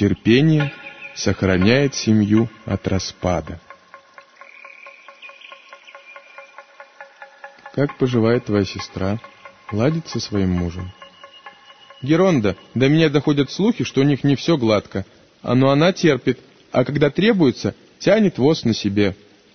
Терпение сохраняет семью от распада. Как поживает твоя сестра? Ладит со своим мужем? Геронда, до меня доходят слухи, что у них не все гладко. Но она терпит, а когда требуется, тянет воз на себе.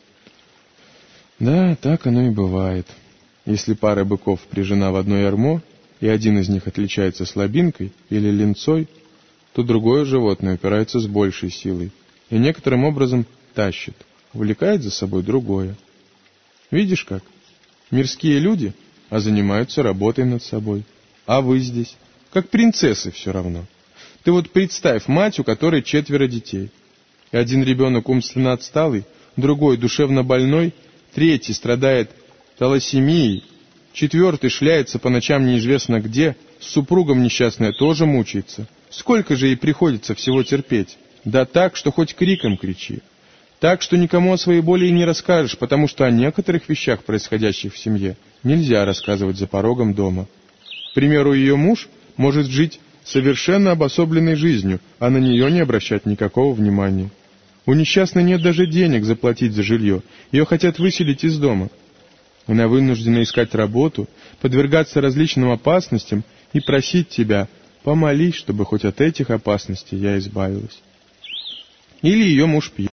Да, так оно и бывает. Если пара быков впряжена в одно ярмо, и один из них отличается слабинкой или ленцой, то другое животное упирается с большей силой и некоторым образом тащит, увлекает за собой другое. Видишь как? Мирские люди, а занимаются работой над собой. А вы здесь, как принцессы все равно. Ты вот представь мать, у которой 4 детей. И один ребенок умственно отсталый, другой душевно больной, 3 страдает талассемией, 4 шляется по ночам неизвестно где, с супругом несчастная тоже мучается. Сколько же ей приходится всего терпеть? Да так, что хоть криком кричи. Так, что никому о своей боли и не расскажешь, потому что о некоторых вещах, происходящих в семье, нельзя рассказывать за порогом дома. К примеру, ее муж может жить совершенно обособленной жизнью, а на нее не обращать никакого внимания. У несчастной нет даже денег заплатить за жилье, ее хотят выселить из дома. Она вынуждена искать работу, подвергаться различным опасностям и просить тебя: помолись, чтобы хоть от этих опасностей я избавилась. Или ее муж пьет.